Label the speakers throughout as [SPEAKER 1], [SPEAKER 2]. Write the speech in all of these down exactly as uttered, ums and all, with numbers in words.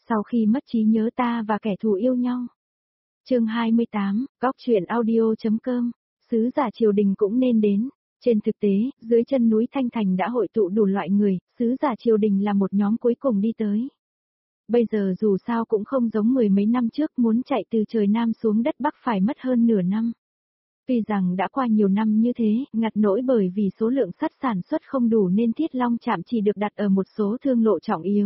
[SPEAKER 1] Sau khi mất trí nhớ ta và kẻ thù yêu nhau. Chương hai mươi tám, góc truyện audio chấm com, sứ giả triều đình cũng nên đến. Trên thực tế, dưới chân núi Thanh Thành đã hội tụ đủ loại người, sứ giả triều đình là một nhóm cuối cùng đi tới. Bây giờ dù sao cũng không giống mười mấy năm trước, muốn chạy từ trời Nam xuống đất Bắc phải mất hơn nửa năm. Tuy rằng đã qua nhiều năm như thế, ngặt nỗi bởi vì số lượng sắt sản xuất không đủ nên Thiết Long Trạm chỉ được đặt ở một số thương lộ trọng yếu.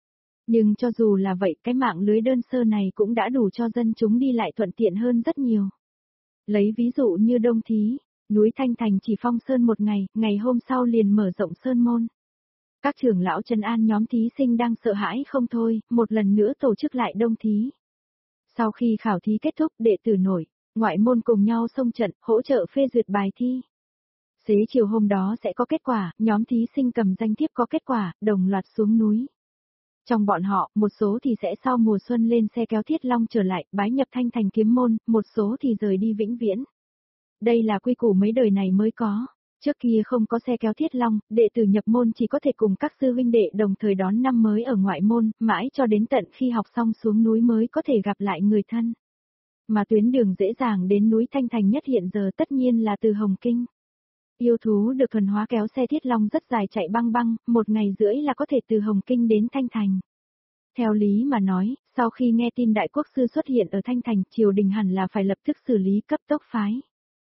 [SPEAKER 1] Nhưng cho dù là vậy, cái mạng lưới đơn sơ này cũng đã đủ cho dân chúng đi lại thuận tiện hơn rất nhiều. Lấy ví dụ như Đông Thí, núi Thanh Thành chỉ phong sơn một ngày, ngày hôm sau liền mở rộng sơn môn. Các trưởng lão trấn an nhóm thí sinh đang sợ hãi không thôi, một lần nữa tổ chức lại Đông Thí. Sau khi khảo thí kết thúc, đệ tử nổi, ngoại môn cùng nhau xông trận, hỗ trợ phê duyệt bài thi. Xế chiều hôm đó sẽ có kết quả, nhóm thí sinh cầm danh thiếp có kết quả, đồng loạt xuống núi. Trong bọn họ, một số thì sẽ sau mùa xuân lên xe kéo Thiết Long trở lại, bái nhập Thanh Thành kiếm môn, một số thì rời đi vĩnh viễn. Đây là quy củ mấy đời này mới có. Trước kia không có xe kéo Thiết Long, đệ tử nhập môn chỉ có thể cùng các sư huynh đệ đồng thời đón năm mới ở ngoại môn, mãi cho đến tận khi học xong xuống núi mới có thể gặp lại người thân. Mà tuyến đường dễ dàng đến núi Thanh Thành nhất hiện giờ tất nhiên là từ Hồng Kinh. Yêu thú được thuần hóa kéo xe Thiết Long rất dài chạy băng băng, một ngày rưỡi là có thể từ Hồng Kinh đến Thanh Thành. Theo lý mà nói, sau khi nghe tin đại quốc sư xuất hiện ở Thanh Thành, triều đình hẳn là phải lập tức xử lý cấp tốc phái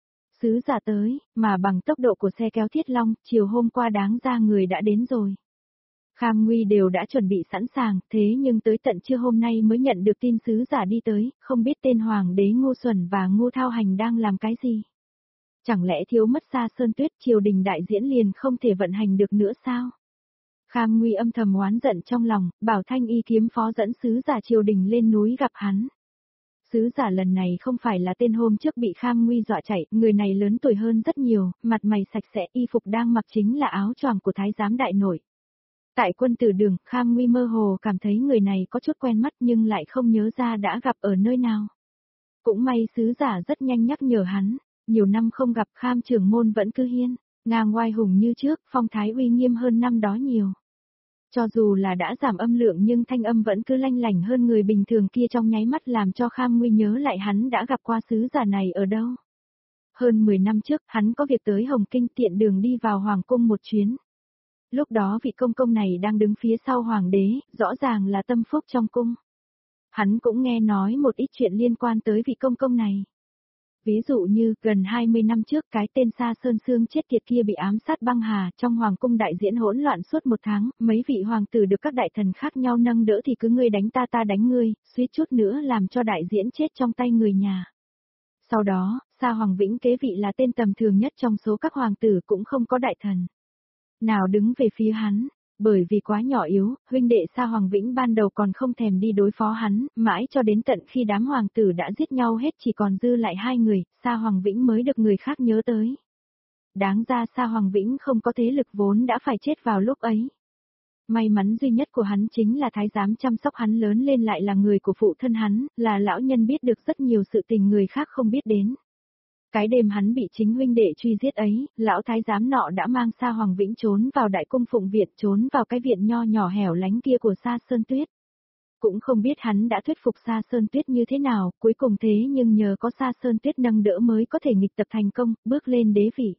[SPEAKER 1] sứ giả tới, mà bằng tốc độ của xe kéo Thiết Long, chiều hôm qua đáng ra người đã đến rồi. Kham Nguy đều đã chuẩn bị sẵn sàng, thế nhưng tới tận trưa hôm nay mới nhận được tin sứ giả đi tới, không biết tên hoàng đế Ngu Xuẩn và Ngu Thao Hành đang làm cái gì. Chẳng lẽ thiếu mất Sa Sơn Tuyết, triều đình đại diễn liền không thể vận hành được nữa sao? Kham Nguy âm thầm oán giận trong lòng, bảo Thanh Y kiếm phó dẫn sứ giả triều đình lên núi gặp hắn. Sứ giả lần này không phải là tên hôm trước bị Kham Nguy dọa chạy, người này lớn tuổi hơn rất nhiều, mặt mày sạch sẽ, y phục đang mặc chính là áo choàng của thái giám đại nội. Tại quân tử đường, Kham Nguy mơ hồ cảm thấy người này có chút quen mắt nhưng lại không nhớ ra đã gặp ở nơi nào. Cũng may sứ giả rất nhanh nhắc nhở hắn, nhiều năm không gặp Kham trưởng môn vẫn cứ hiên, ngang oai hùng như trước, phong thái uy nghiêm hơn năm đó nhiều. Cho dù là đã giảm âm lượng nhưng thanh âm vẫn cứ lanh lảnh hơn người bình thường kia, trong nháy mắt làm cho Kham Nguy nhớ lại hắn đã gặp qua sứ giả này ở đâu. Hơn mười năm trước, hắn có việc tới Hồng Kinh, tiện đường đi vào Hoàng cung một chuyến. Lúc đó vị công công này đang đứng phía sau Hoàng đế, rõ ràng là tâm phúc trong cung. Hắn cũng nghe nói một ít chuyện liên quan tới vị công công này. Ví dụ như, gần hai mươi năm trước cái tên Sa Sơn Sương chết tiệt kia bị ám sát băng hà, trong hoàng cung đại diễn hỗn loạn suốt một tháng, mấy vị hoàng tử được các đại thần khác nhau nâng đỡ thì cứ ngươi đánh ta ta đánh ngươi, suýt chút nữa làm cho đại diễn chết trong tay người nhà. Sau đó, Sa Hoàng Vĩnh kế vị là tên tầm thường nhất trong số các hoàng tử, cũng không có đại thần nào đứng về phía hắn. Bởi vì quá nhỏ yếu, huynh đệ Sa Hoàng Vĩnh ban đầu còn không thèm đi đối phó hắn, mãi cho đến tận khi đám hoàng tử đã giết nhau hết chỉ còn dư lại hai người, Sa Hoàng Vĩnh mới được người khác nhớ tới. Đáng ra Sa Hoàng Vĩnh không có thế lực vốn đã phải chết vào lúc ấy. May mắn duy nhất của hắn chính là thái giám chăm sóc hắn lớn lên lại là người của phụ thân hắn, là lão nhân biết được rất nhiều sự tình người khác không biết đến. Cái đêm hắn bị chính huynh đệ truy giết ấy, lão thái giám nọ đã mang Sa Hoàng Vĩnh trốn vào đại cung phụng viện, trốn vào cái viện nho nhỏ hẻo lánh kia của Sa Sơn Tuyết. Cũng không biết hắn đã thuyết phục Sa Sơn Tuyết như thế nào, cuối cùng thế nhưng nhờ có Sa Sơn Tuyết nâng đỡ mới có thể nghịch tập thành công, bước lên đế vị.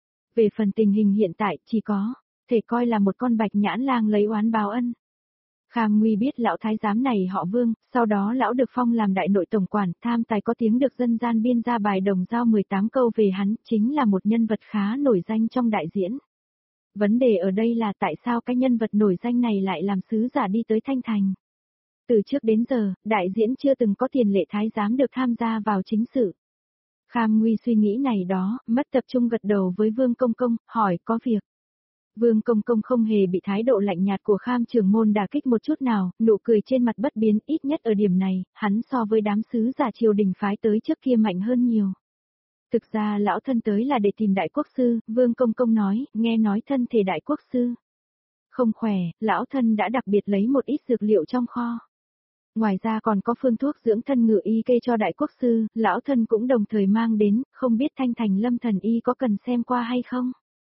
[SPEAKER 1] Về phần tình hình hiện tại, chỉ có thể coi là một con bạch nhãn lang lấy oán báo ân. Kham Nguy biết lão thái giám này họ Vương, sau đó lão được phong làm đại nội tổng quản, tham tài có tiếng được dân gian biên ra bài đồng dao mười tám câu về hắn, chính là một nhân vật khá nổi danh trong đại diễn. Vấn đề ở đây là tại sao cái nhân vật nổi danh này lại làm sứ giả đi tới Thanh Thành. Từ trước đến giờ, đại diễn chưa từng có tiền lệ thái giám được tham gia vào chính sự. Kham Nguy suy nghĩ này đó, mất tập trung gật đầu với Vương Công Công, hỏi có việc. Vương Công Công không hề bị thái độ lạnh nhạt của Kham trưởng môn đả kích một chút nào, nụ cười trên mặt bất biến, ít nhất ở điểm này, hắn so với đám sứ giả triều đình phái tới trước kia mạnh hơn nhiều. Thực ra lão thân tới là để tìm đại quốc sư, Vương Công Công nói, nghe nói thân thể đại quốc sư không khỏe, lão thân đã đặc biệt lấy một ít dược liệu trong kho. Ngoài ra còn có phương thuốc dưỡng thân ngự y kê cho đại quốc sư, lão thân cũng đồng thời mang đến, không biết Thanh Thành Lâm Thần Y có cần xem qua hay không?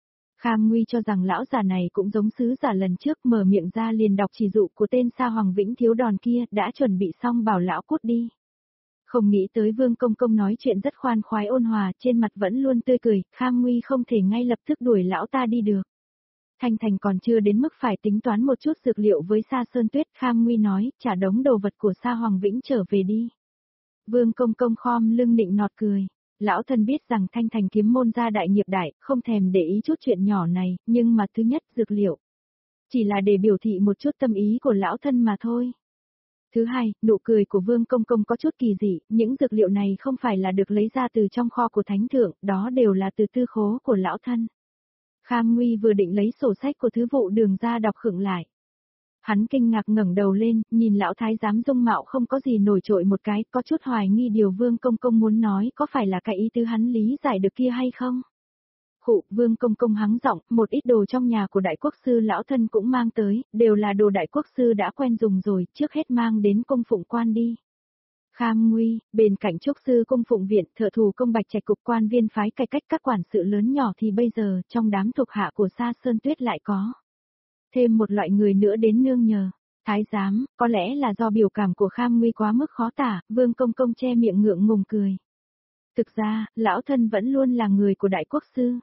[SPEAKER 1] Kham Nguy cho rằng lão già này cũng giống sứ giả lần trước, mở miệng ra liền đọc chỉ dụ của tên Sa Hoàng Vĩnh thiếu đòn kia, đã chuẩn bị xong bảo lão cút đi. Không nghĩ tới Vương Công Công nói chuyện rất khoan khoái ôn hòa, trên mặt vẫn luôn tươi cười, Kham Nguy không thể ngay lập tức đuổi lão ta đi được. Thanh Thành còn chưa đến mức phải tính toán một chút dược liệu với Sa Sơn Tuyết, Kham Nguy nói, trả đống đồ vật của Sa Hoàng Vĩnh trở về đi. Vương Công Công khom lưng nịnh nọt cười. Lão thân biết rằng Thanh Thành kiếm môn gia đại nghiệp đại, không thèm để ý chút chuyện nhỏ này, nhưng mà thứ nhất dược liệu. Chỉ là để biểu thị một chút tâm ý của lão thân mà thôi. Thứ hai, nụ cười của Vương Công Công có chút kỳ dị, những dược liệu này không phải là được lấy ra từ trong kho của Thánh Thượng, đó đều là từ tư khố của lão thân. Kham Nguy vừa định lấy sổ sách của thứ vụ đường ra đọc khựng lại. Hắn kinh ngạc ngẩng đầu lên, nhìn lão thái giám dung mạo không có gì nổi trội một cái, có chút hoài nghi điều Vương Công Công muốn nói có phải là cái ý tứ hắn lý giải được kia hay không. Khụ, Vương Công Công hắng giọng, một ít đồ trong nhà của đại quốc sư lão thân cũng mang tới, đều là đồ đại quốc sư đã quen dùng rồi, trước hết mang đến cung phụng quan đi. Kham Nguy, bên cạnh trúc sư cung phụng viện, thợ thủ công Bạch Trạch cục quan viên phái cải cách các quản sự lớn nhỏ thì bây giờ, trong đám thuộc hạ của Sa Sơn Tuyết lại có thêm một loại người nữa đến nương nhờ. Thái giám, có lẽ là do biểu cảm của Kham Nguy quá mức khó tả, Vương Công Công che miệng ngượng ngùng cười. Thực ra, lão thân vẫn luôn là người của đại quốc sư.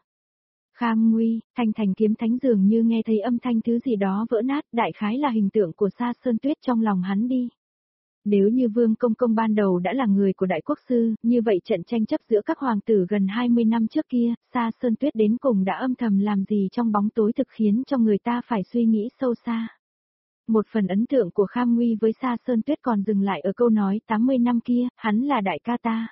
[SPEAKER 1] Kham Nguy, Thanh Thành kiếm thánh dường như nghe thấy âm thanh thứ gì đó vỡ nát, đại khái là hình tượng của Sa Sơn Tuyết trong lòng hắn đi. Nếu như Vương Công Công ban đầu đã là người của đại quốc sư, như vậy trận tranh chấp giữa các hoàng tử gần hai mươi năm trước kia, Sa Sơn Tuyết đến cùng đã âm thầm làm gì trong bóng tối thực khiến cho người ta phải suy nghĩ sâu xa. Một phần ấn tượng của Kham Nguy với Sa Sơn Tuyết còn dừng lại ở câu nói tám mươi năm kia, hắn là đại ca ta.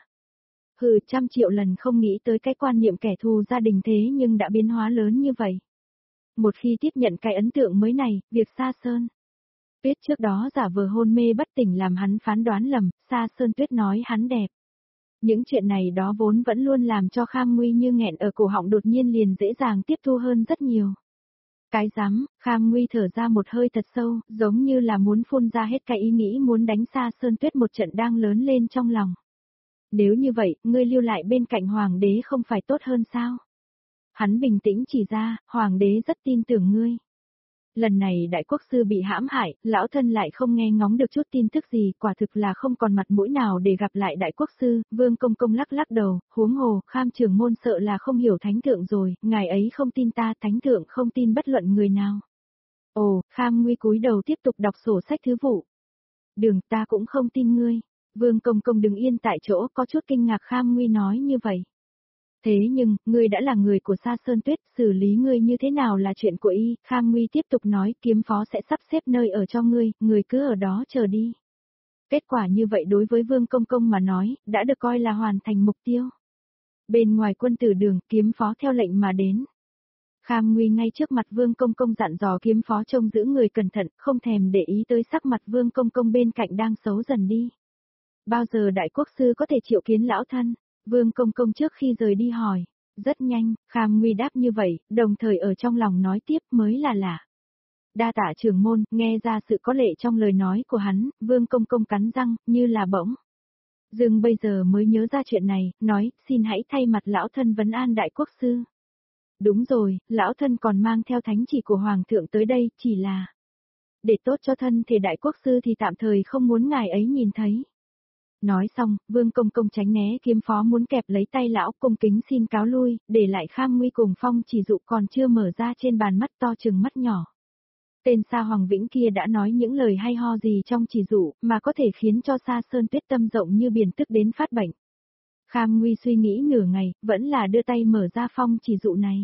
[SPEAKER 1] Hừ, trăm triệu lần không nghĩ tới cái quan niệm kẻ thù gia đình thế nhưng đã biến hóa lớn như vậy. Một khi tiếp nhận cái ấn tượng mới này, việc Sa Sơn Tuyết trước đó giả vờ hôn mê bất tỉnh làm hắn phán đoán lầm, Sa Sơn Tuyết nói hắn đẹp. Những chuyện này đó vốn vẫn luôn làm cho Kham Nguy như nghẹn ở cổ họng đột nhiên liền dễ dàng tiếp thu hơn rất nhiều. Cái rắm, Kham Nguy thở ra một hơi thật sâu, giống như là muốn phun ra hết cái ý nghĩ muốn đánh Sa Sơn Tuyết một trận đang lớn lên trong lòng. Nếu như vậy, ngươi lưu lại bên cạnh hoàng đế không phải tốt hơn sao? Hắn bình tĩnh chỉ ra, hoàng đế rất tin tưởng ngươi. Lần này đại quốc sư bị hãm hại, lão thân lại không nghe ngóng được chút tin tức gì, quả thực là không còn mặt mũi nào để gặp lại đại quốc sư. Vương Công Công lắc lắc đầu, huống hồ, Kham trưởng môn sợ là không hiểu thánh thượng rồi, ngài ấy không tin ta, thánh thượng không tin bất luận người nào. Ồ, Kham Nguy cúi đầu tiếp tục đọc sổ sách thứ vụ. Đường, ta cũng không tin ngươi. Vương Công Công đứng yên tại chỗ, có chút kinh ngạc Kham Nguy nói như vậy. Thế nhưng, ngươi đã là người của Sa Sơn Tuyết, xử lý ngươi như thế nào là chuyện của y, Kham Nguy tiếp tục nói, kiếm phó sẽ sắp xếp nơi ở cho ngươi, ngươi cứ ở đó chờ đi. Kết quả như vậy đối với Vương Công Công mà nói, đã được coi là hoàn thành mục tiêu. Bên ngoài quân tử đường, kiếm phó theo lệnh mà đến. Kham Nguy ngay trước mặt Vương Công Công dặn dò kiếm phó trông giữ người cẩn thận, không thèm để ý tới sắc mặt Vương Công Công bên cạnh đang xấu dần đi. Bao giờ đại quốc sư có thể triệu kiến lão thân? Vương Công Công trước khi rời đi hỏi. Rất nhanh, Kham Nguy đáp như vậy, đồng thời ở trong lòng nói tiếp mới là lạ. Đa tạ trưởng môn, nghe ra sự có lệ trong lời nói của hắn, Vương Công Công cắn răng, như là bỗng. Dương bây giờ mới nhớ ra chuyện này, nói, xin hãy thay mặt lão thân vấn an đại quốc sư. Đúng rồi, lão thân còn mang theo thánh chỉ của Hoàng thượng tới đây, chỉ là để tốt cho thân thể đại quốc sư thì tạm thời không muốn ngài ấy nhìn thấy. Nói xong, Vương Công Công tránh né kiếm phó muốn kẹp lấy tay lão cung kính xin cáo lui, để lại Kham Nguy cùng phong chỉ dụ còn chưa mở ra trên bàn mắt to chừng mắt nhỏ. Tên Sa Hoàng Vĩnh kia đã nói những lời hay ho gì trong chỉ dụ, mà có thể khiến cho Sa Sơn Tuyết tâm rộng như biển tức đến phát bệnh. Kham Nguy suy nghĩ nửa ngày, vẫn là đưa tay mở ra phong chỉ dụ này.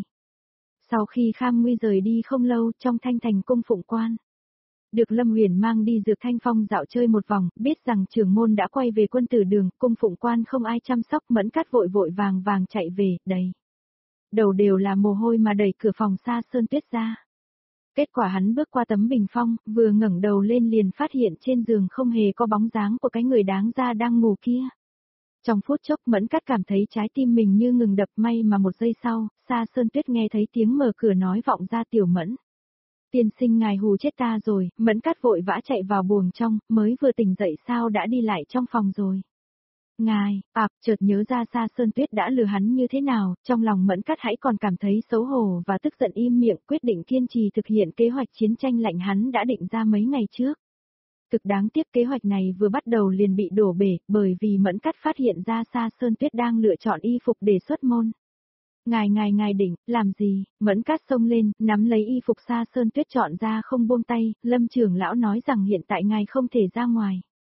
[SPEAKER 1] Sau khi Kham Nguy rời đi không lâu, trong Thanh Thành cung phụng quan, được Lâm Huyền mang đi Dược Thanh Phong dạo chơi một vòng, biết rằng trưởng môn đã quay về quân tử đường, cung phụng quan không ai chăm sóc, Mẫn Cát vội vội vàng vàng chạy về, đầy đầu đều là mồ hôi mà đẩy cửa phòng Sa Sơn Tuyết ra. Kết quả hắn bước qua tấm bình phong, vừa ngẩng đầu lên liền phát hiện trên giường không hề có bóng dáng của cái người đáng ra đang ngủ kia. Trong phút chốc Mẫn Cát cảm thấy trái tim mình như ngừng đập, may mà một giây sau, Sa Sơn Tuyết nghe thấy tiếng mở cửa nói vọng ra, Tiểu Mẫn. Tiên sinh ngài hù chết ta rồi, Mẫn Cát vội vã chạy vào buồng trong, mới vừa tỉnh dậy sao đã đi lại trong phòng rồi. Ngài, ạp, chợt nhớ ra Sa Sơn Tuyết đã lừa hắn như thế nào, trong lòng Mẫn Cát hãy còn cảm thấy xấu hổ và tức giận im miệng quyết định kiên trì thực hiện kế hoạch chiến tranh lạnh hắn đã định ra mấy ngày trước. Thực đáng tiếc kế hoạch này vừa bắt đầu liền bị đổ bể, bởi vì Mẫn Cát phát hiện ra Sa Sơn Tuyết đang lựa chọn y phục để xuất môn. Ngài ngài ngài đỉnh, làm gì? Mẫn Cát xông lên, nắm lấy y phục Sa Sơn Tuyết chọn ra không buông tay, Lâm trưởng lão nói rằng hiện tại ngài không thể ra ngoài.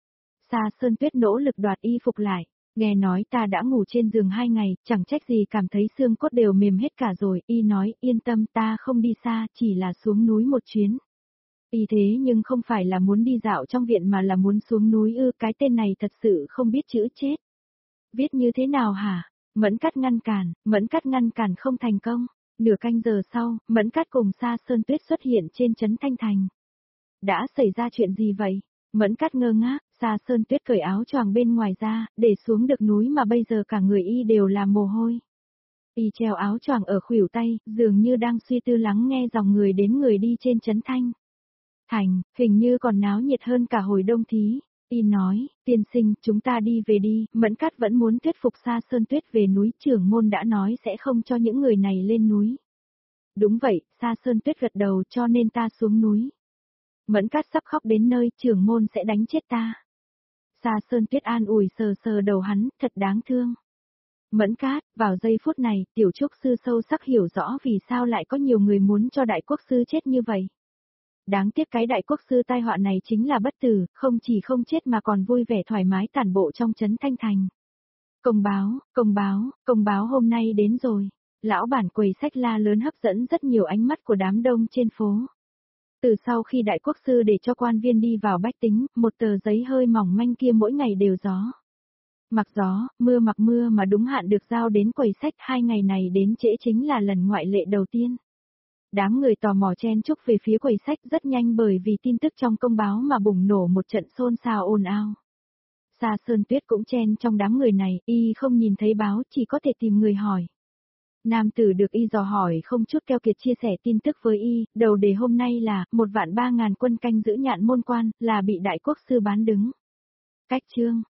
[SPEAKER 1] Sa Sơn Tuyết nỗ lực đoạt y phục lại, nghe nói ta đã ngủ trên giường hai ngày, chẳng trách gì cảm thấy xương cốt đều mềm hết cả rồi, y nói, yên tâm ta không đi xa, chỉ là xuống núi một chuyến. Y thế nhưng không phải là muốn đi dạo trong viện mà là muốn xuống núi ư, cái tên này thật sự không biết chữ chết. Viết như thế nào hả? Mẫn Cát ngăn cản, Mẫn Cát ngăn cản không thành công. Nửa canh giờ sau, Mẫn Cát cùng Sa Sơn Tuyết xuất hiện trên trấn Thanh Thành. Đã xảy ra chuyện gì vậy? Mẫn Cát ngơ ngác, Sa Sơn Tuyết cởi áo choàng bên ngoài ra, để xuống được núi mà bây giờ cả người y đều là mồ hôi. Y treo áo choàng ở khuỷu tay, dường như đang suy tư lắng nghe dòng người đến người đi trên trấn Thanh Thành, hình như còn náo nhiệt hơn cả hồi đông thí. Y nói, tiên sinh, chúng ta đi về đi, Mẫn Cát vẫn muốn thuyết phục Sa Sơn Tuyết về núi, trưởng môn đã nói sẽ không cho những người này lên núi. Đúng vậy, Sa Sơn Tuyết gật đầu, cho nên ta xuống núi. Mẫn Cát sắp khóc đến nơi, trưởng môn sẽ đánh chết ta. Sa Sơn Tuyết an ủi sờ sờ đầu hắn, thật đáng thương. Mẫn Cát, vào giây phút này, tiểu trúc sư sâu sắc hiểu rõ vì sao lại có nhiều người muốn cho đại quốc sư chết như vậy. Đáng tiếc cái đại quốc sư tai họa này chính là bất tử, không chỉ không chết mà còn vui vẻ thoải mái tản bộ trong trấn Thanh Thành. Công báo, công báo, công báo hôm nay đến rồi. Lão bản quầy sách la lớn hấp dẫn rất nhiều ánh mắt của đám đông trên phố. Từ sau khi đại quốc sư để cho quan viên đi vào bách tính, một tờ giấy hơi mỏng manh kia mỗi ngày đều gió. Mặc gió, mưa mặc mưa mà đúng hạn được giao đến quầy sách, hai ngày này đến trễ chính là lần ngoại lệ đầu tiên. Đám người tò mò chen chúc về phía quầy sách rất nhanh bởi vì tin tức trong công báo mà bùng nổ một trận xôn xao ồn ào. Sa Sơn Tuyết cũng chen trong đám người này, y không nhìn thấy báo chỉ có thể tìm người hỏi. Nam tử được y dò hỏi không chút keo kiệt chia sẻ tin tức với y, đầu đề hôm nay là, một vạn ba ngàn quân canh giữ nhạn môn quan, là bị đại quốc sư bán đứng. Cách chương.